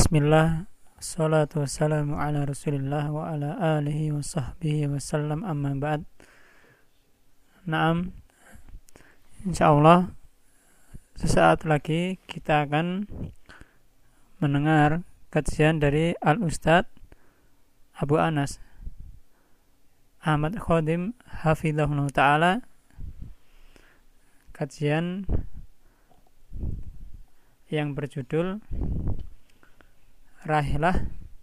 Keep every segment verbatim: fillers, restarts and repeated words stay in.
Bismillah, salatu wassalamu ala rasulillah wa ala alihi wa sahbihi wasallam, amma ba'd. Naam, insyaallah sesaat lagi kita akan mendengar kajian dari Al-Ustadz Abu Anas Ahmad Khodim hafizahullah ta'ala. Kajian yang berjudul Rahilah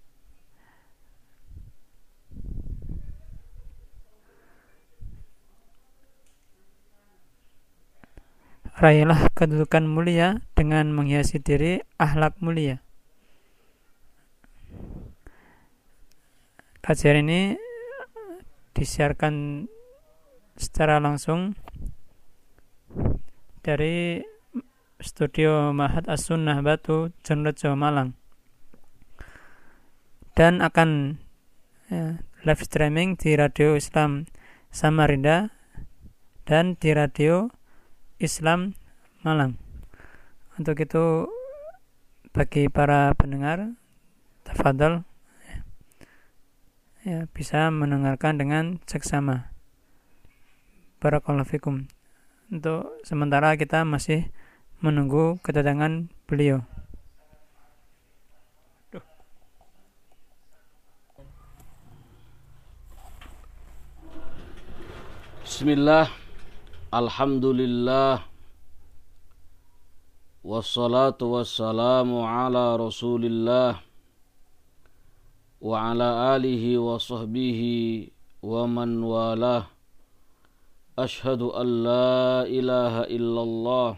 Rahilah kedudukan mulia dengan menghiasi diri akhlak mulia. Kajian ini disiarkan secara langsung dari studio Ma'had As-Sunnah Batu, Jonrejo, Malang, dan akan ya, live streaming di Radio Islam Samarinda dan di Radio Islam Malang. Untuk itu, bagi para pendengar, tafadhol ya, ya, bisa mendengarkan dengan seksama. Barakallahu fikum. Untuk sementara kita masih menunggu kedatangan beliau. Bismillah, alhamdulillah, wassalatu wassalamu ala rasulillah wa ala alihi wa sahbihi wa man walah. Ashhadu an la ilaha illallah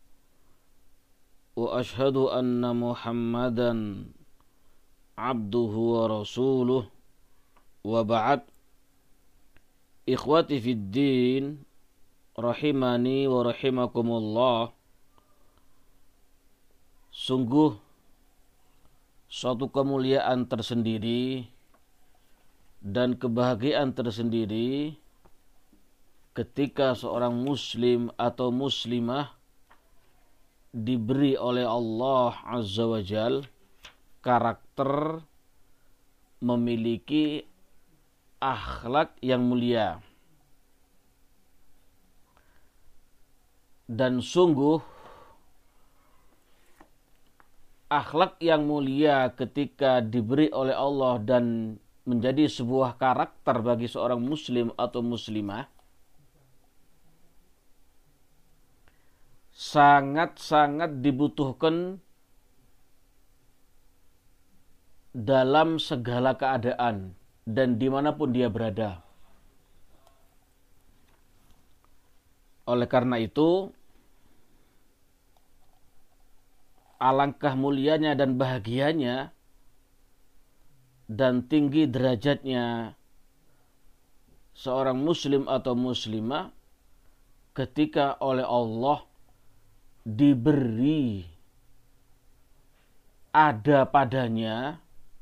wa ashhadu anna muhammadan abduhu wa rasuluh, wa ba'd. Ikhwati fid din, rahimani wa rahimakumullah. Sungguh suatu kemuliaan tersendiri dan kebahagiaan tersendiri ketika seorang muslim atau muslimah diberi oleh Allah Azza wa Jal karakter memiliki akhlak yang mulia. Dan sungguh akhlak yang mulia ketika diberi oleh Allah dan menjadi sebuah karakter bagi seorang muslim atau muslimah sangat-sangat dibutuhkan dalam segala keadaan dan dimanapun dia berada. Oleh karena itu, alangkah mulianya dan bahagianya dan tinggi derajatnya seorang muslim atau muslimah ketika oleh Allah diberi ada padanya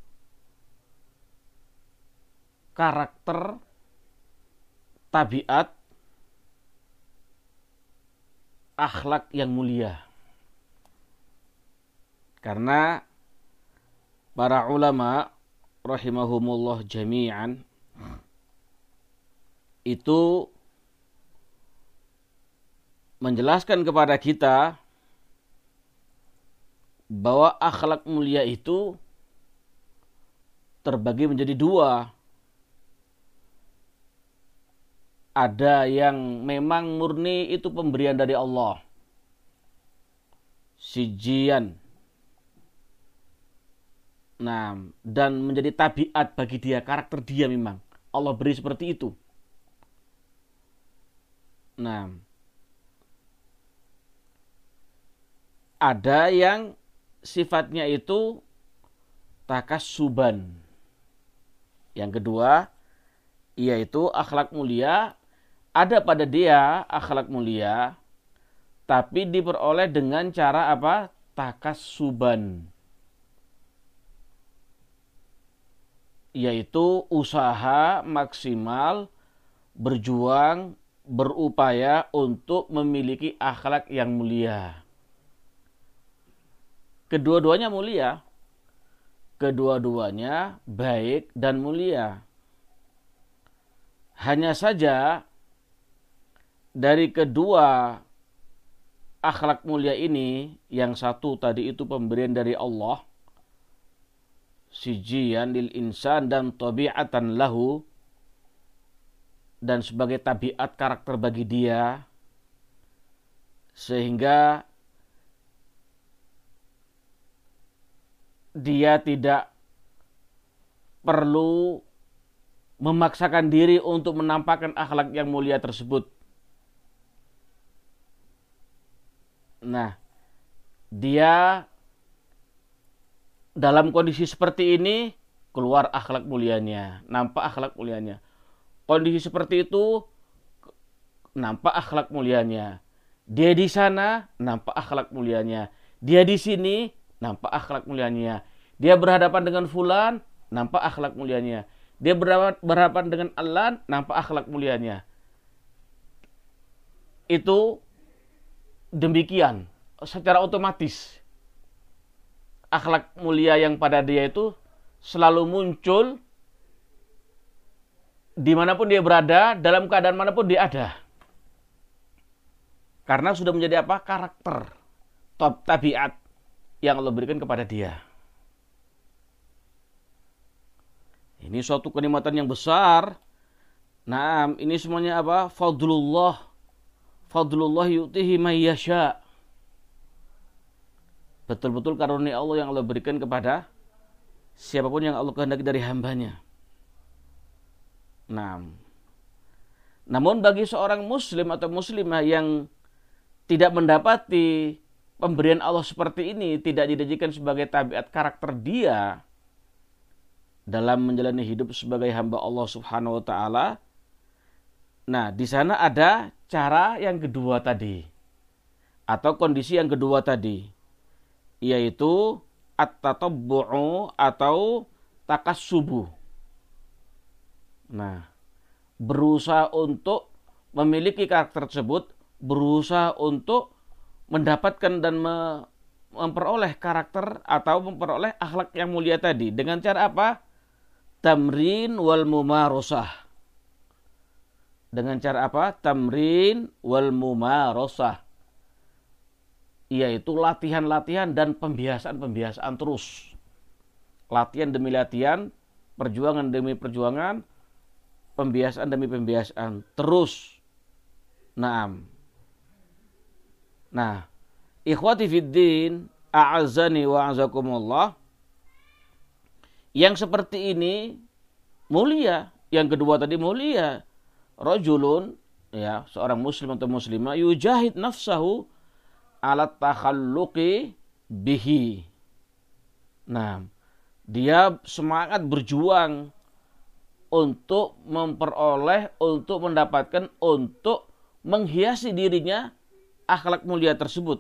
karakter, tabiat, akhlak yang mulia. Karena para ulama rahimahumullah jami'an itu menjelaskan kepada kita bahwa akhlak mulia itu terbagi menjadi dua. Ada yang memang murni itu pemberian dari Allah, sijian. Nah, dan menjadi tabiat bagi dia, karakter dia memang Allah beri seperti itu. Nah, ada yang sifatnya itu takassuban. Yang kedua, yaitu akhlak mulia. Ada pada dia akhlak mulia, tapi diperoleh dengan cara apa? Takassuban. Yaitu usaha maksimal, berjuang, berupaya untuk memiliki akhlak yang mulia. Kedua-duanya mulia. kedua-duanya baik dan mulia. Hanya saja dari kedua akhlak mulia ini, yang satu tadi itu pemberian dari Allah, sijian lil insan dan tabi'atan lahu, dan sebagai tabiat karakter bagi dia, sehingga dia tidak perlu memaksakan diri untuk menampakkan akhlak yang mulia tersebut. Nah, dia dalam kondisi seperti ini keluar akhlak mulianya, nampak akhlak mulianya. Kondisi seperti itu nampak akhlak mulianya. Dia di sana nampak akhlak mulianya. Dia di sini nampak akhlak mulianya. Dia berhadapan dengan fulan, nampak akhlak mulianya. Dia berhadapan dengan Allah, nampak akhlak mulianya. Itu demikian, secara otomatis akhlak mulia yang pada dia itu selalu muncul dimanapun dia berada, dalam keadaan manapun dia ada. Karena sudah menjadi apa? Karakter, top tabiat yang Allah berikan kepada dia. Ini suatu kenikmatan yang besar. Nah, ini semuanya apa? Fadlullah. Fadlullah yu'tihi may yasha. Betul-betul karunia Allah yang Allah berikan kepada siapapun yang Allah kehendaki dari hambanya. Nah, namun bagi seorang muslim atau muslimah yang tidak mendapati pemberian Allah seperti ini, tidak dijadikan sebagai tabiat karakter dia dalam menjalani hidup sebagai hamba Allah Subhanahu wa taala. Nah, di sana ada cara yang kedua tadi, atau kondisi yang kedua tadi, yaitu at-tatabbu'u atau takassubu. Nah, berusaha untuk memiliki karakter tersebut, berusaha untuk mendapatkan dan memperoleh karakter atau memperoleh akhlak yang mulia tadi. Dengan cara apa? Tamrin wal mumarosah. Dengan cara apa? Tamrin wal mumarosah. Yaitu latihan-latihan dan pembiasaan-pembiasaan terus. Latihan demi latihan, perjuangan demi perjuangan, pembiasaan demi pembiasaan terus. Naam. Nah, ikhwati fiddin, a'azzani wa a'azakumullah, yang seperti ini mulia. Yang kedua tadi mulia. Rajulun, ya, seorang muslim atau muslimah, yujahid nafsahu ala takhalluqi bihi. Nah, dia semangat berjuang untuk memperoleh, untuk mendapatkan, untuk menghiasi dirinya akhlak mulia tersebut.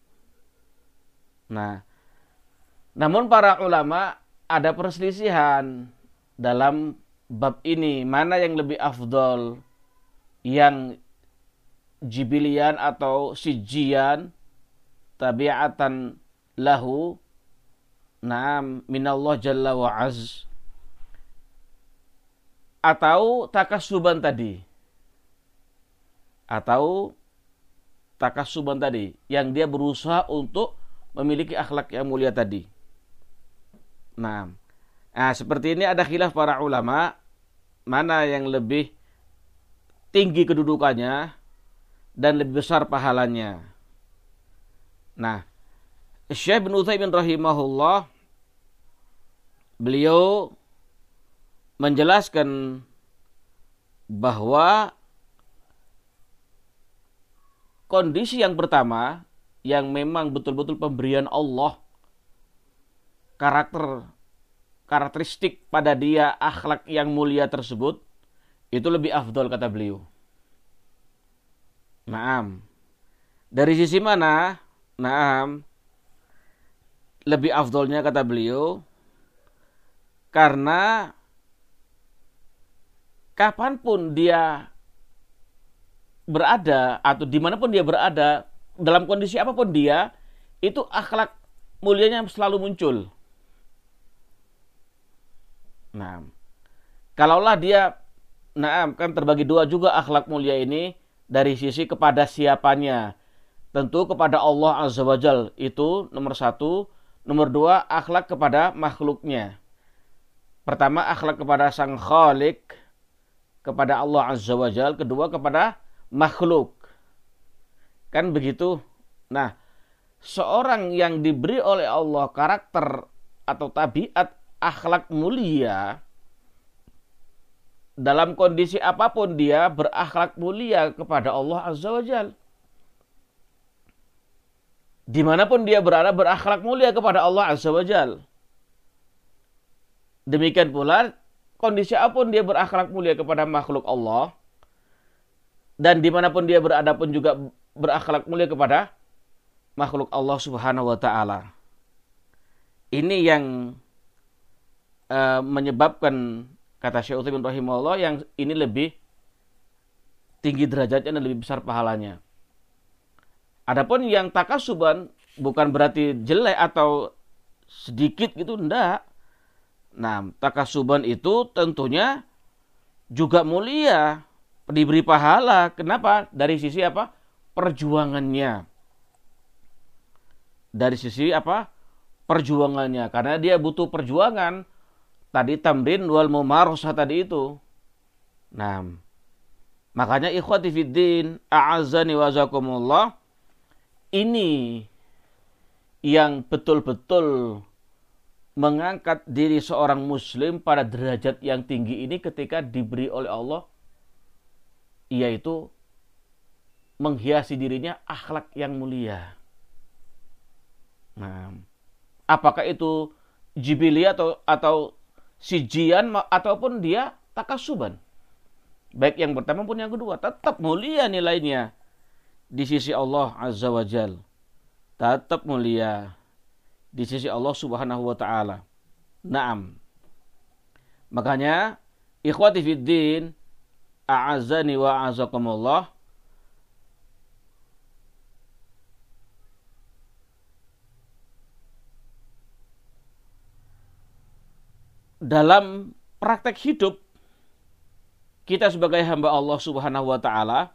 Nah, namun para ulama ada perselisihan dalam bab ini, mana yang lebih afdol, yang jibilian atau sijian tabi'atan lahu, na'am, minallah jalla wa az, atau takasuban tadi, atau takasuban tadi, yang dia berusaha untuk memiliki akhlak yang mulia tadi. Nah, nah seperti ini ada khilaf para ulama, mana yang lebih tinggi kedudukannya dan lebih besar pahalanya. Nah, Syekh bin Utsaimin rahimahullah, beliau menjelaskan bahwa kondisi yang pertama, yang memang betul-betul pemberian Allah, karakter, karakteristik pada dia, akhlak yang mulia tersebut, itu lebih afdol kata beliau. Naam. Dari sisi mana? Naam. Lebih afdolnya kata beliau, karena kapanpun dia berada atau dimanapun dia berada, dalam kondisi apapun dia, itu akhlak mulianya selalu muncul. Nah, kalaulah dia, nah kan terbagi dua juga akhlak mulia ini dari sisi kepada siapanya. Tentu kepada Allah Azza wa Jal itu nomor satu. Nomor dua, akhlak kepada makhluknya. Pertama, akhlak kepada Sang Khalik, kepada Allah Azza wa Jal. Kedua, kepada makhluk. Kan begitu. Nah, seorang yang diberi oleh Allah karakter atau tabiat akhlak mulia, dalam kondisi apapun dia berakhlak mulia kepada Allah Azza wa Jal. Dimanapun dia berada berakhlak mulia kepada Allah Azza wa Jal. Demikian pula kondisi apapun dia berakhlak mulia kepada makhluk Allah. Dan dimanapun dia berada pun juga berakhlak mulia kepada makhluk Allah Subhanahu wa ta'ala. Ini yang uh, menyebabkan, kata Syekh Utsaimin rahimahullah, yang ini lebih tinggi derajatnya dan lebih besar pahalanya. Adapun yang takasuban bukan berarti jelek atau sedikit gitu, enggak. Nah, takasuban itu tentunya juga mulia, diberi pahala. Kenapa? Dari sisi apa? Perjuangannya. Dari sisi apa? Perjuangannya. Karena dia butuh perjuangan. Tadi tamrin wal mumarasah tadi itu. Nah, makanya ikhwati fiddin, a'azzani wa jazakumullah, ini yang betul-betul mengangkat diri seorang muslim pada derajat yang tinggi ini ketika diberi oleh Allah, yaitu menghiasi dirinya akhlak yang mulia. Nah, apakah itu jibili atau atau sijian ataupun dia takasuban. Baik yang pertama pun yang kedua, tetap mulia nilainya di sisi Allah Azza wa Jal. Tetap mulia di sisi Allah Subhanahu wa ta'ala. Naam. Makanya ikhwati fiddin, a'azzani wa a'azzakumullah, dalam praktek hidup kita sebagai hamba Allah Subhanahu wa ta'ala,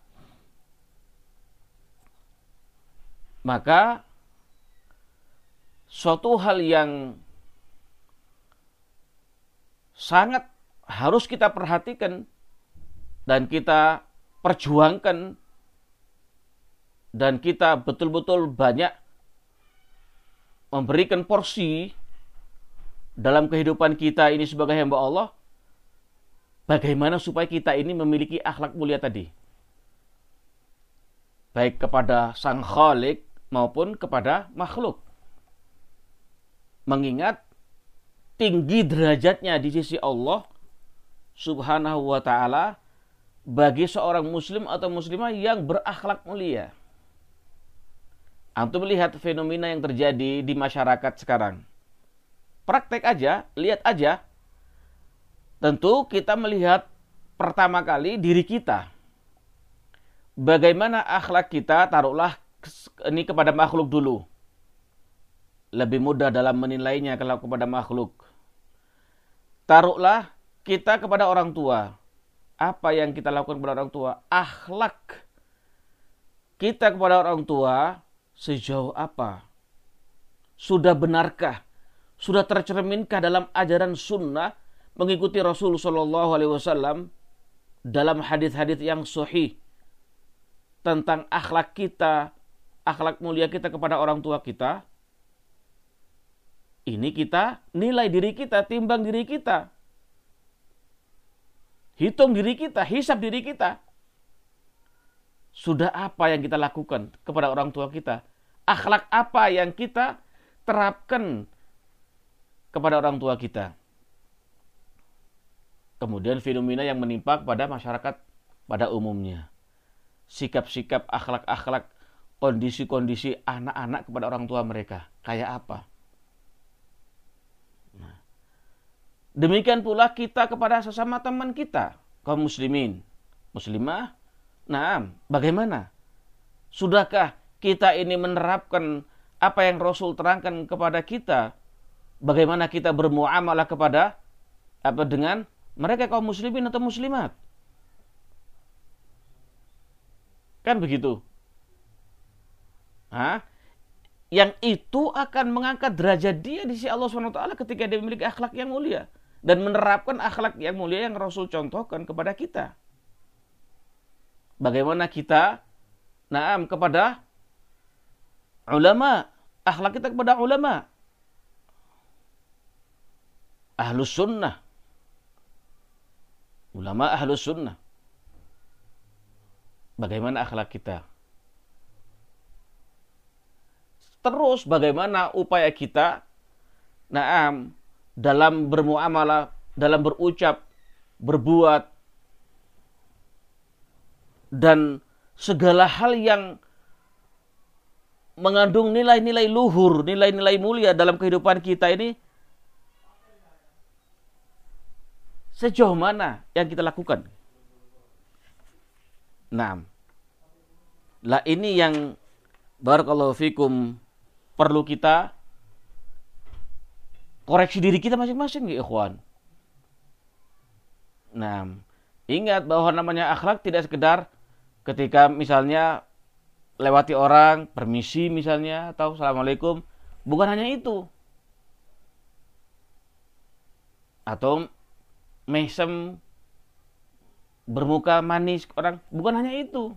maka suatu hal yang sangat harus kita perhatikan dan kita perjuangkan dan kita betul-betul banyak memberikan porsi dalam kehidupan kita ini sebagai hamba Allah, bagaimana supaya kita ini memiliki akhlak mulia tadi, baik kepada Sang Khalik maupun kepada makhluk. Mengingat tinggi derajatnya di sisi Allah Subhanahu wa ta'ala bagi seorang muslim atau muslimah yang berakhlak mulia. Antum melihat fenomena yang terjadi di masyarakat sekarang. Praktek aja, lihat aja. Tentu kita melihat pertama kali diri kita. Bagaimana akhlak kita, taruhlah ini kepada makhluk dulu. Lebih mudah dalam menilainya kalau kepada makhluk. Taruhlah kita kepada orang tua. Apa yang kita lakukan kepada orang tua? Akhlak kita kepada orang tua sejauh apa? Sudah benarkah? Sudah tercerminkah dalam ajaran sunnah mengikuti Rasul Shallallahu Alaihi Wasallam dalam hadis-hadis yang sahih tentang akhlak kita, akhlak mulia kita kepada orang tua kita? Ini kita nilai diri kita, timbang diri kita, hitung diri kita, hisab diri kita. Sudah apa yang kita lakukan kepada orang tua kita? Akhlak apa yang kita terapkan kepada orang tua kita? Kemudian fenomena yang menimpa pada masyarakat pada umumnya. Sikap-sikap, akhlak-akhlak, kondisi-kondisi anak-anak kepada orang tua mereka. Kayak apa? Nah, demikian pula kita kepada sesama teman kita, kaum muslimin, muslimah. Nah, bagaimana? Sudahkah kita ini menerapkan apa yang Rasul terangkan kepada kita? Bagaimana kita bermuamalah kepada apa dengan mereka kaum muslimin atau muslimat. Kan begitu. Hah? Yang itu akan mengangkat derajat dia di sisi Allah subhanahu wa taala ketika dia memiliki akhlak yang mulia dan menerapkan akhlak yang mulia yang Rasul contohkan kepada kita. Bagaimana kita naam kepada ulama, akhlak kita kepada ulama, ahlus sunnah, ulama ahlus sunnah. Bagaimana akhlak kita? Terus bagaimana upaya kita naam dalam bermuamalah, dalam berucap, berbuat, dan segala hal yang mengandung nilai-nilai luhur, nilai-nilai mulia dalam kehidupan kita ini, sejauh mana yang kita lakukan? Nah, lah ini yang barakallahu fikum perlu kita koreksi diri kita masing-masing ya ikhwan. Nah, ingat bahwa namanya akhlak tidak sekedar ketika misalnya lewati orang, permisi misalnya, atau assalamualaikum. Bukan hanya itu. Atau mesem, bermuka manis orang, bukan hanya itu.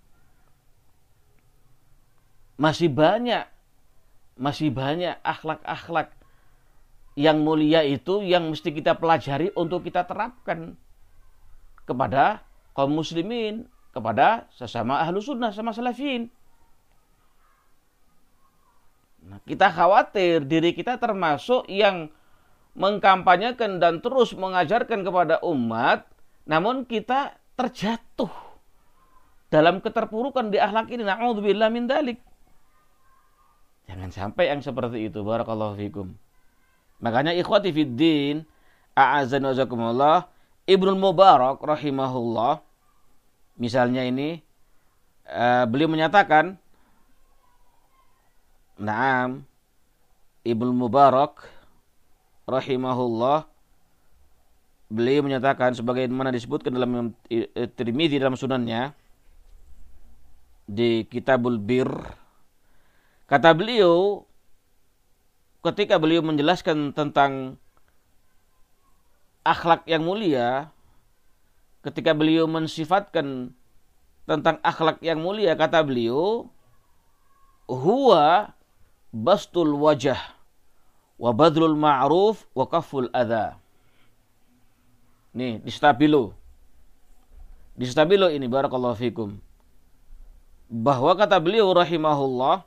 Masih banyak, masih banyak akhlak-akhlak yang mulia itu yang mesti kita pelajari untuk kita terapkan kepada kaum muslimin, kepada sesama ahlu sunnah, sama salafin. Nah, kita khawatir diri kita termasuk yang mengkampanyekan dan terus mengajarkan kepada umat, namun kita terjatuh dalam keterpurukan di akhlak ini. Na'udzubillah min dalik. Jangan sampai yang seperti itu. Barakallahu fikum. Makanya ikhwati fiddin, a'azan wa jazakumullah, Ibnul Mubarak rahimahullah, misalnya ini, uh, beliau menyatakan, Naam, Ibnul Mubarak rahimahullah, beliau menyatakan sebagaimana disebutkan dalam Tirmidzi dalam sunannya di Kitabul Bir, kata beliau ketika beliau menjelaskan tentang akhlak yang mulia, ketika beliau mensifatkan tentang akhlak yang mulia, kata beliau, huwa bastul wajah wa badlul ma'ruf wa kaful adha. Nih, di stabilo. Di stabilo ini, barakallahu fikum. Bahwa kata beliau rahimahullah,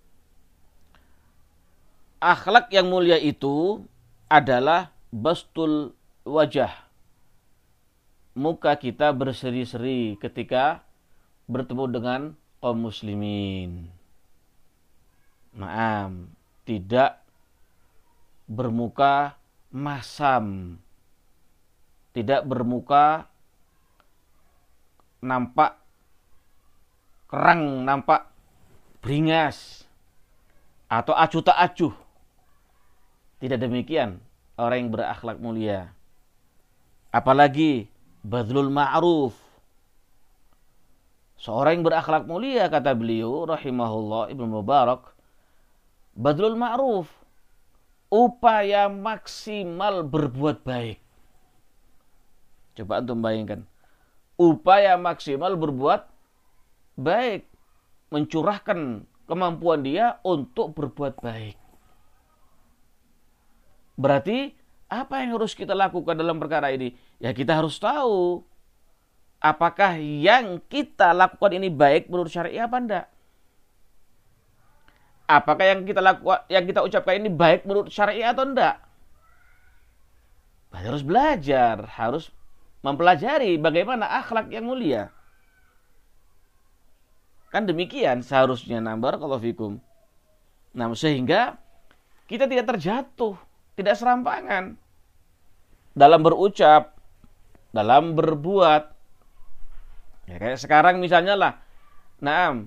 akhlak yang mulia itu adalah bastul wajah. Muka kita berseri-seri ketika bertemu dengan kaum muslimin. Maaf, tidak bermuka masam. Tidak bermuka nampak kerang, nampak beringas, atau acuh tak acuh. Tidak demikian orang yang berakhlak mulia. Apalagi badlul ma'ruf. Seorang yang berakhlak mulia, kata beliau rahimahullah Ibnu Mubarak, badlul ma'ruf, upaya maksimal berbuat baik. Coba antum bayangkan, upaya maksimal berbuat baik, mencurahkan kemampuan dia untuk berbuat baik. Berarti apa yang harus kita lakukan dalam perkara ini? Ya kita harus tahu apakah yang kita lakukan ini baik menurut syariat apa enggak? Apakah yang kita lakukan, yang kita ucapkan ini baik menurut syariat atau enggak? Harus belajar, harus mempelajari bagaimana akhlak yang mulia. Kan demikian seharusnya, nambar kalau fikum. Nah, sehingga kita tidak terjatuh, tidak serampangan dalam berucap, dalam berbuat. Ya, kayak sekarang misalnya lah, nah,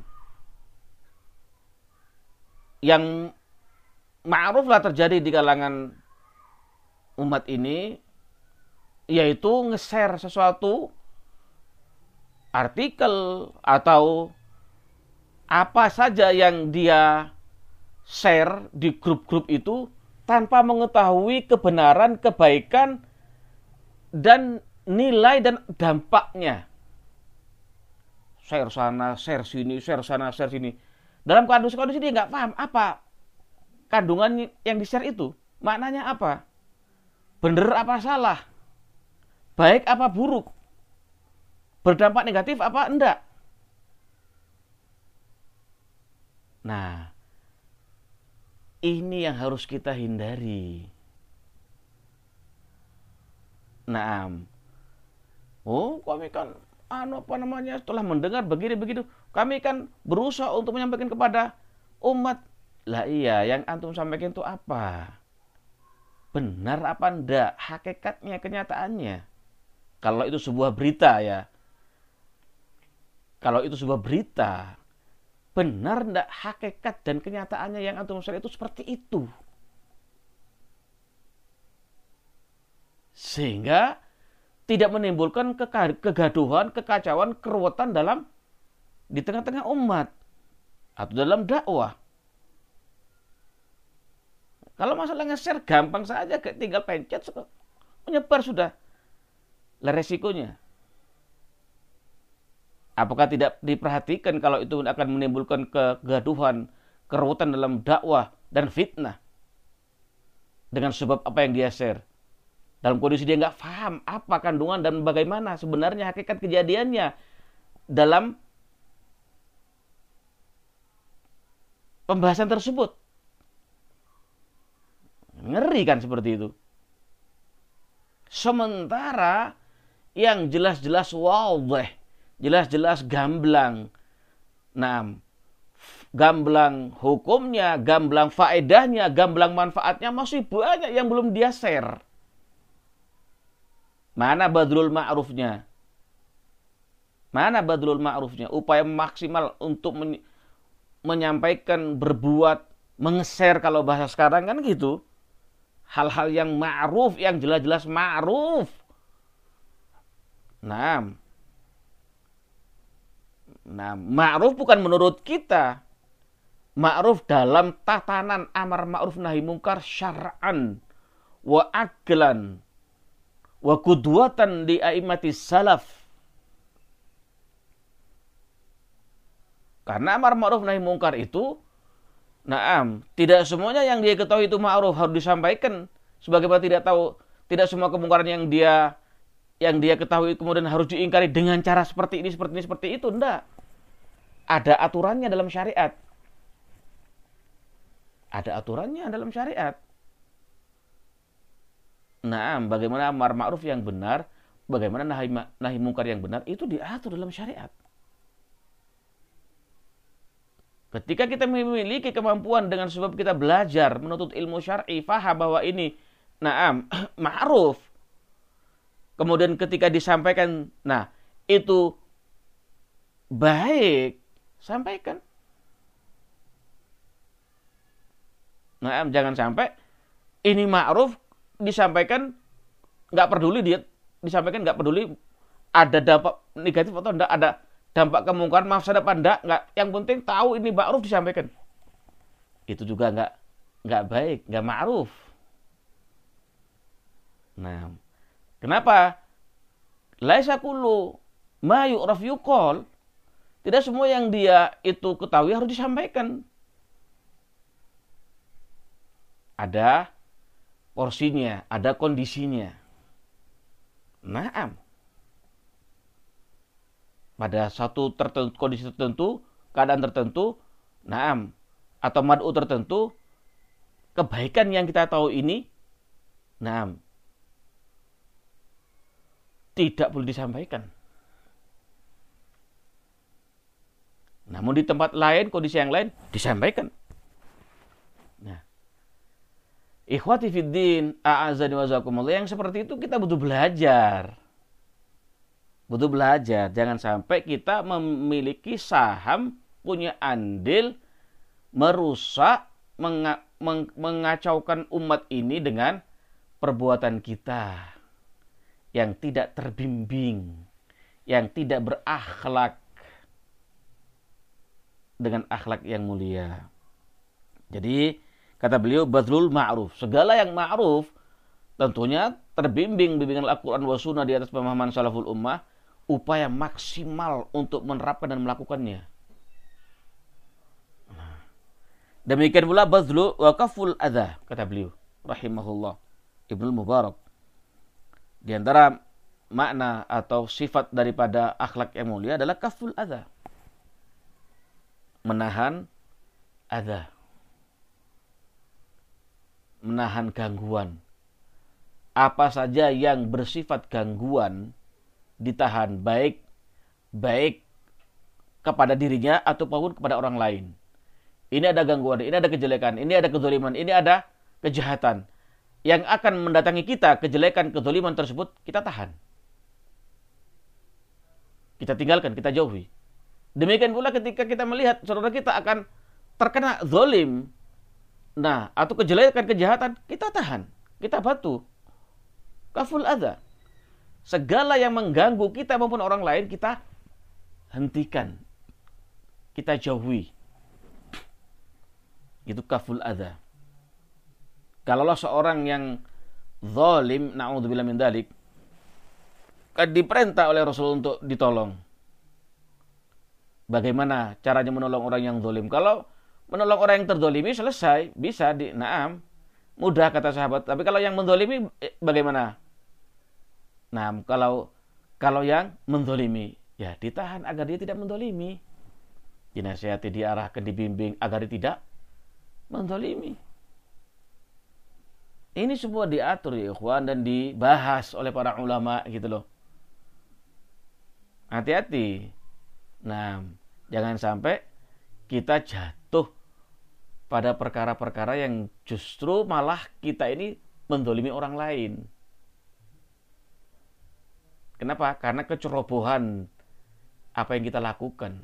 yang ma'ruf lah terjadi di kalangan umat ini, yaitu nge-share sesuatu, artikel atau apa saja yang dia share di grup-grup itu tanpa mengetahui kebenaran, kebaikan, dan nilai dan dampaknya. Share sana, share sini, share sana, share sini. Dalam kondisi-kondisi dia nggak paham apa kandungan yang di-share itu. Maknanya apa? Bener apa salah? Baik apa buruk? Berdampak negatif apa enggak? Nah, ini yang harus kita hindari. Nah, oh kami kan anu apa namanya setelah mendengar begini begitu, kami kan berusaha untuk menyampaikan kepada umat. Lah iya, yang antum sampaikan itu apa? Benar apa enggak? Hakikatnya, kenyataannya. Kalau itu sebuah berita ya. Kalau itu sebuah berita, benar enggak hakikat dan kenyataannya yang antum share itu seperti itu? Sehingga tidak menimbulkan kegaduhan, kekacauan, keruwetan dalam di tengah-tengah umat atau dalam dakwah. Kalau masalah nge-share gampang saja, tinggal pencet menyebar sudah. Lah resikonya, apakah tidak diperhatikan kalau itu akan menimbulkan kegaduhan, keruwetan dalam dakwah dan fitnah dengan sebab apa yang dia share? Dalam kondisi dia nggak paham apa kandungan dan bagaimana sebenarnya hakikat kejadiannya dalam pembahasan tersebut. Ngeri kan seperti itu. Sementara yang jelas-jelas wadih, jelas-jelas gamblang. Nah, gamblang hukumnya, gamblang faedahnya, gamblang manfaatnya masih banyak yang belum dia share. Mana badrul ma'rufnya? Mana badrul ma'rufnya? Upaya maksimal untuk men- menyampaikan, berbuat, menge-share kalau bahasa sekarang kan gitu. Hal-hal yang ma'ruf, yang jelas-jelas ma'ruf. Nah, nah ma'ruf bukan menurut kita. Ma'ruf dalam tatanan amar ma'ruf nahi mungkar syar'an wa aqlan wa qudwatan di a'immatis salaf. Karena amar ma'ruf nahi mungkar itu, naam, tidak semuanya yang dia ketahui itu ma'ruf harus disampaikan. Sebagaimana tidak tahu, tidak semua kemungkaran yang dia yang dia ketahui kemudian harus diingkari dengan cara seperti ini, seperti ini, seperti itu. Enggak. Ada aturannya dalam syariat. Ada aturannya dalam syariat. Nah, bagaimana amar ma'ruf yang benar, bagaimana nahi, nahi mungkar yang benar, itu diatur dalam syariat. Ketika kita memiliki kemampuan dengan sebab kita belajar, menuntut ilmu syar'i, faham bahwa ini na'am, ma'ruf. Kemudian ketika disampaikan, nah, itu baik, sampaikan. Na'am, jangan sampai ini ma'ruf disampaikan nggak peduli dia disampaikan nggak peduli ada dampak negatif atau enggak, ada dampak kemungkaran mafsadah apa enggak, enggak, yang penting tahu ini ma'ruf disampaikan. Itu juga enggak enggak baik, enggak ma'ruf. Nah, kenapa? Laisa kullu ma yu'raf yuqal. Tidak semua yang dia itu ketahui harus disampaikan. Ada porsinya, ada kondisinya. Naam. Pada satu tertentu, kondisi tertentu, keadaan tertentu, naam, atau mad'u tertentu, kebaikan yang kita tahu ini, naam, tidak boleh disampaikan. Namun di tempat lain, kondisi yang lain, disampaikan. Nah, ikhwati fiddin, a'azani wa jazakumullah, yang seperti itu kita butuh belajar. Butuh belajar. Jangan sampai kita memiliki saham, punya andil, merusak, menga- meng- mengacaukan umat ini dengan perbuatan kita. yang tidak terbimbing, yang tidak berakhlak dengan akhlak yang mulia. Jadi kata beliau badlul ma'ruf, segala yang ma'ruf tentunya terbimbing bimbingan Al-Quran wa Sunnah di atas pemahaman salaful ummah, upaya maksimal untuk menerapkan dan melakukannya. Demikian pula badlu wa kaful adha, kata beliau rahimahullah Ibnu Mubarak. Di antara makna atau sifat daripada akhlak yang mulia adalah kaful adha, menahan adha, menahan gangguan. Apa saja yang bersifat gangguan ditahan, baik baik kepada dirinya ataupun kepada orang lain. Ini ada gangguan, ini ada kejelekan, ini ada kezaliman, ini ada kejahatan yang akan mendatangi kita, kejelekan, kezaliman tersebut kita tahan, kita tinggalkan, kita jauhi. Demikian pula ketika kita melihat saudara kita akan terkena zalim, nah, atau kejelekan, kejahatan, kita tahan, kita bantu. Kaful adha, segala yang mengganggu kita maupun orang lain kita hentikan, kita jauhi. Itu kaful adha. Kalaulah seorang yang zalim, na'udzubillah min dzalik, diperintah oleh Rasul untuk ditolong, bagaimana caranya menolong orang yang zalim? Kalau menolong orang yang terzalimi selesai, bisa di na'am, mudah kata sahabat. Tapi kalau yang menzalimi bagaimana? Nah, kalau kalau yang menzalimi, ya ditahan agar dia tidak menzalimi. Dinasihati, diarahkan, dibimbing agar dia tidak menzalimi. Ini semua diatur ya ikhwan dan dibahas oleh para ulama gitu loh. Hati-hati. Nah, jangan sampai kita jatuh pada perkara-perkara yang justru malah kita ini menzalimi orang lain. Kenapa? Karena kecerobohan apa yang kita lakukan.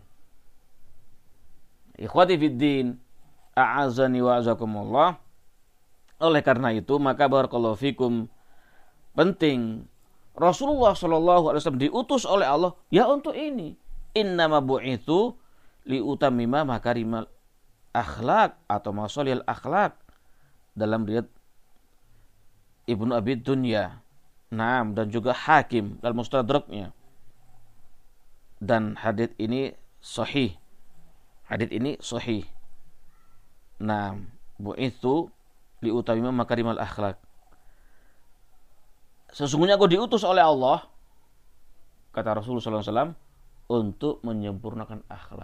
Ikhwati fiddin, a'azani wa azakumullah. Oleh karena itu, maka barakallahu fikum, penting Rasulullah shallallahu alaihi wasallam diutus oleh Allah ya untuk ini. Innama bu'itsu liutamima makarimal akhlak atau masalihil akhlak, dalam riwayat Ibnu Abi Dunya, Naam, dan juga Hakim dalam Mustadraknya. Dan hadits ini sahih. Hadits ini sahih. Naam, bu'itsu liutamima makarimal akhlak. Sesungguhnya aku diutus oleh Allah, kata Rasulullah shallallahu alaihi wasallam, untuk menyempurnakan akhlak.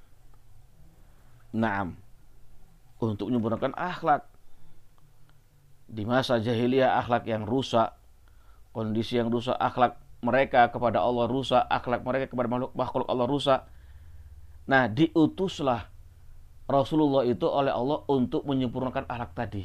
Naam, untuk menyempurnakan akhlak. Di masa jahiliyah akhlak yang rusak, kondisi yang rusak, akhlak mereka kepada Allah rusak, akhlak mereka kepada makhluk, makhluk Allah rusak. Nah, diutuslah Rasulullah itu oleh Allah untuk menyempurnakan akhlak tadi.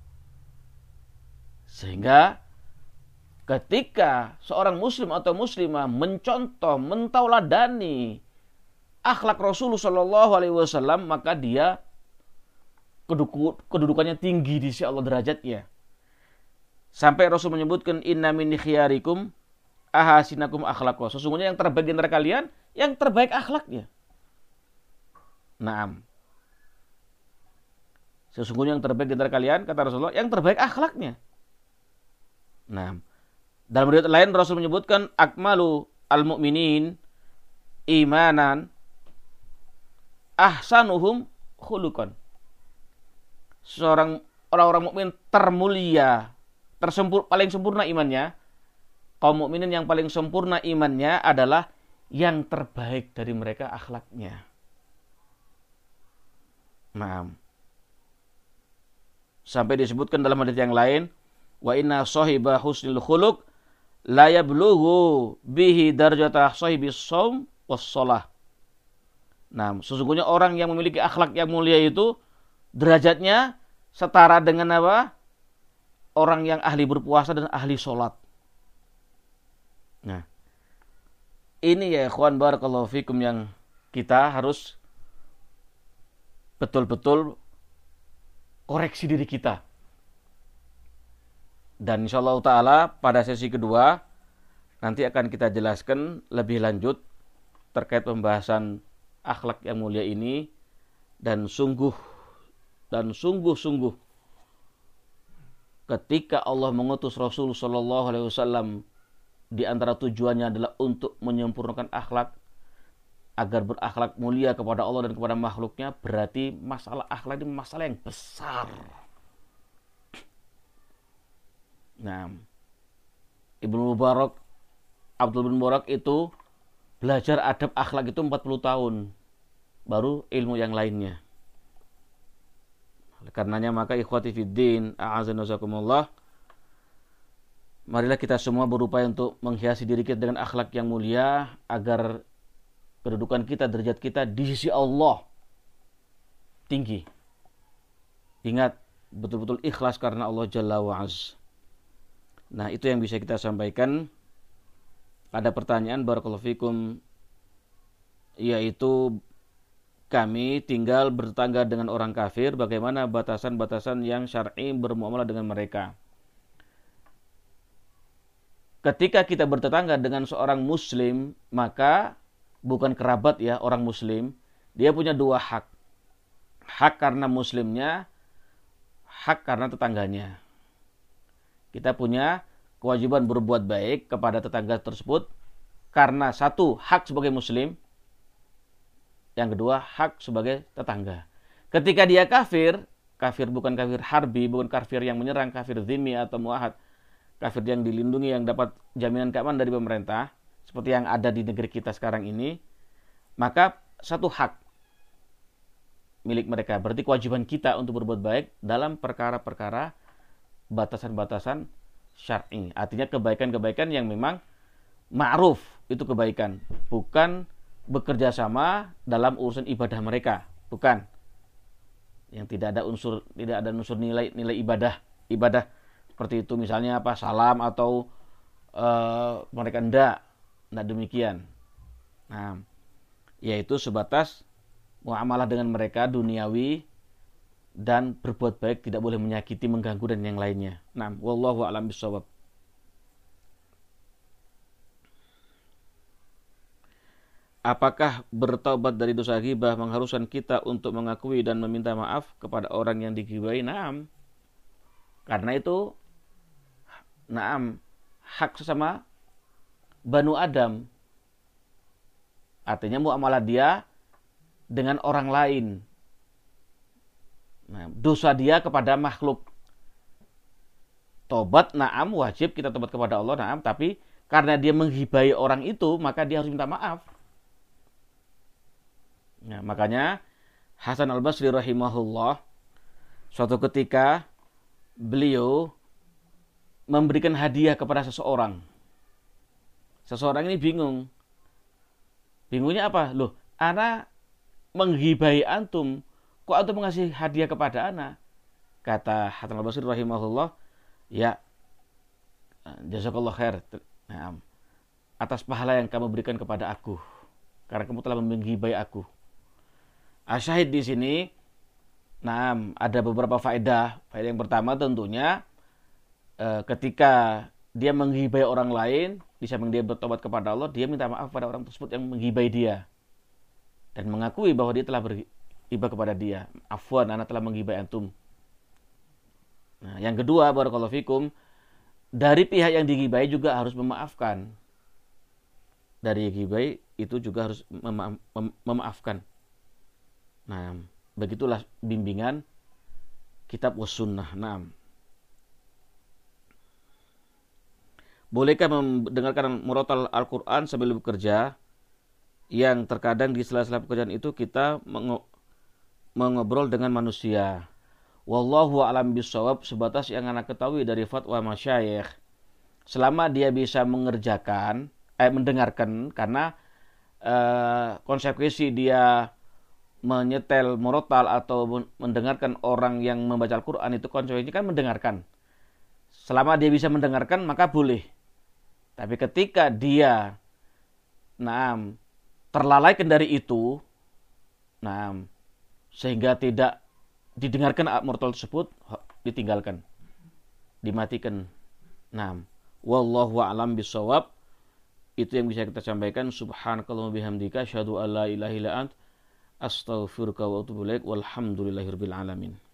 Sehingga ketika seorang muslim atau muslimah mencontoh, mentauladani akhlak Rasulullah shallallahu alaihi wasallam, maka dia kedudukannya tinggi di sisi Allah derajatnya. Sampai Rasul menyebutkan inna min khiyarikum ahasinakum akhlaqah. Sesungguhnya yang terbaik di antara kalian yang terbaik akhlaknya. Naam. Sesungguhnya yang terbaik di antara kalian, kata Rasulullah, yang terbaik akhlaknya. Nah, dalam riwayat lain Rasul menyebutkan akmalu al-mu'minin imanan ahsanuhum khuluqan. Seorang orang-orang mukmin termulia, tersempur, paling sempurna imannya, kaum mukminin yang paling sempurna imannya adalah yang terbaik dari mereka akhlaknya. Nah, sampai disebutkan dalam hadits yang lain, wa inna sahiba husnil khuluq la yablughu bihi darajata sahibis shaum was shalah. Nah, sesungguhnya orang yang memiliki akhlak yang mulia itu derajatnya setara dengan apa? Orang yang ahli berpuasa dan ahli sholat. Nah, ini ya ikhwan barakallahu fikum yang kita harus betul-betul koreksi diri kita. Dan insyaallah ta'ala pada sesi kedua nanti akan kita jelaskan lebih lanjut terkait pembahasan akhlak yang mulia ini, dan sungguh dan sungguh-sungguh ketika Allah mengutus Rasul sallallahu alaihi wasallam, di antara tujuannya adalah untuk menyempurnakan akhlak agar berakhlak mulia kepada Allah dan kepada makhluknya. Berarti masalah akhlak ini masalah yang besar. Nah, Ibnu Mubarak, Abdul bin Mubarak itu belajar adab akhlak itu empat puluh tahun, baru ilmu yang lainnya. Karenanya maka ikhwati fiddin, a'azana wasakumullah, marilah kita semua berupaya untuk menghiasi diri kita dengan akhlak yang mulia agar kedudukan kita, derajat kita di sisi Allah tinggi. Ingat, betul-betul ikhlas karena Allah Jalla wa'az. Nah, itu yang bisa kita sampaikan. Ada pertanyaan, barakallahu fikum, yaitu kami tinggal bertetangga dengan orang kafir, bagaimana batasan-batasan yang syar'i bermuamalah dengan mereka? Ketika kita bertetangga dengan seorang muslim, maka bukan kerabat ya, orang muslim, dia punya dua hak. Hak karena muslimnya, hak karena tetangganya. Kita punya kewajiban berbuat baik kepada tetangga tersebut karena satu, hak sebagai muslim, yang kedua, hak sebagai tetangga. Ketika dia kafir, kafir bukan kafir harbi, bukan kafir yang menyerang, kafir zimmi atau muahad, kafir yang dilindungi, yang dapat jaminan keamanan dari pemerintah, seperti yang ada di negeri kita sekarang ini, maka satu hak milik mereka. Berarti kewajiban kita untuk berbuat baik dalam perkara-perkara batasan-batasan syar'i. Artinya kebaikan-kebaikan yang memang ma'ruf, itu kebaikan. Bukan bekerja sama dalam urusan ibadah mereka. Bukan. Yang tidak ada unsur, tidak ada unsur nilai nilai ibadah. Ibadah seperti itu, misalnya apa, salam atau uh, mereka enggak. Enggak demikian. Nah, yaitu sebatas muamalah dengan mereka duniawi, dan berbuat baik, tidak boleh menyakiti, mengganggu dan yang lainnya. Nah, wallahu a'lam bishawab. Apakah bertaubat dari dosa ghibah mengharuskan kita untuk mengakui dan meminta maaf kepada orang yang dighibahi? Naam. Karena itu naam, hak sesama Banu Adam. Artinya muamalah dia dengan orang lain. Nah, dosa dia kepada makhluk. Tobat, naam, wajib kita tobat kepada Allah, naam. Tapi karena dia menghibai orang itu, maka dia harus minta maaf. Nah, makanya Hasan al-Basri rahimahullah, suatu ketika beliau memberikan hadiah kepada seseorang. Seseorang ini bingung. Bingungnya apa? Loh, ana menghibai antum, kok antum mengasih hadiah kepada ana? Kata Hasan al-Basri rahimahullah, ya, jazakallah khair, nah, atas pahala yang kamu berikan kepada aku, karena kamu telah menghibai aku. Asyahid di sini, nah, ada beberapa faedah. Faedah yang pertama tentunya, e, ketika dia menghibai orang lain, di samping dia bertobat kepada Allah, dia minta maaf pada orang tersebut yang menghibai dia, dan mengakui bahwa dia telah berghibah kepada dia. Afwan, anak telah menghibai antum. Nah, yang kedua, barakallahu fikum, dari pihak yang dighibai juga harus memaafkan. Dari ghibai itu juga harus mema- mem- memaafkan. Nah, begitulah bimbingan kitab was sunnah. Nah, bolehkah mendengarkan murotal Al-Quran sambil bekerja? Yang terkadang di sela-sela pekerjaan itu kita meng- mengobrol dengan manusia. Wallahu a'lam bishawab, sebatas yang anak ketahui dari fatwa masyayikh, selama dia bisa mengerjakan, eh mendengarkan, karena eh, konsekuensi dia menyetel murotal atau mendengarkan orang yang membaca Al-Quran itu konsekuensinya kan mendengarkan. Selama dia bisa mendengarkan maka boleh. Tapi ketika dia nah, terlalaikan dari itu, nah, sehingga tidak didengarkan murotal tersebut, ditinggalkan, dimatikan. Nah, wallahu a'lam bishawab. Itu yang bisa kita sampaikan. Subhanakallahumma bihamdika asyhadu an la ilaha illa ant astaghfiruka wa atubu ilaik walhamdulillahirabbil alamin.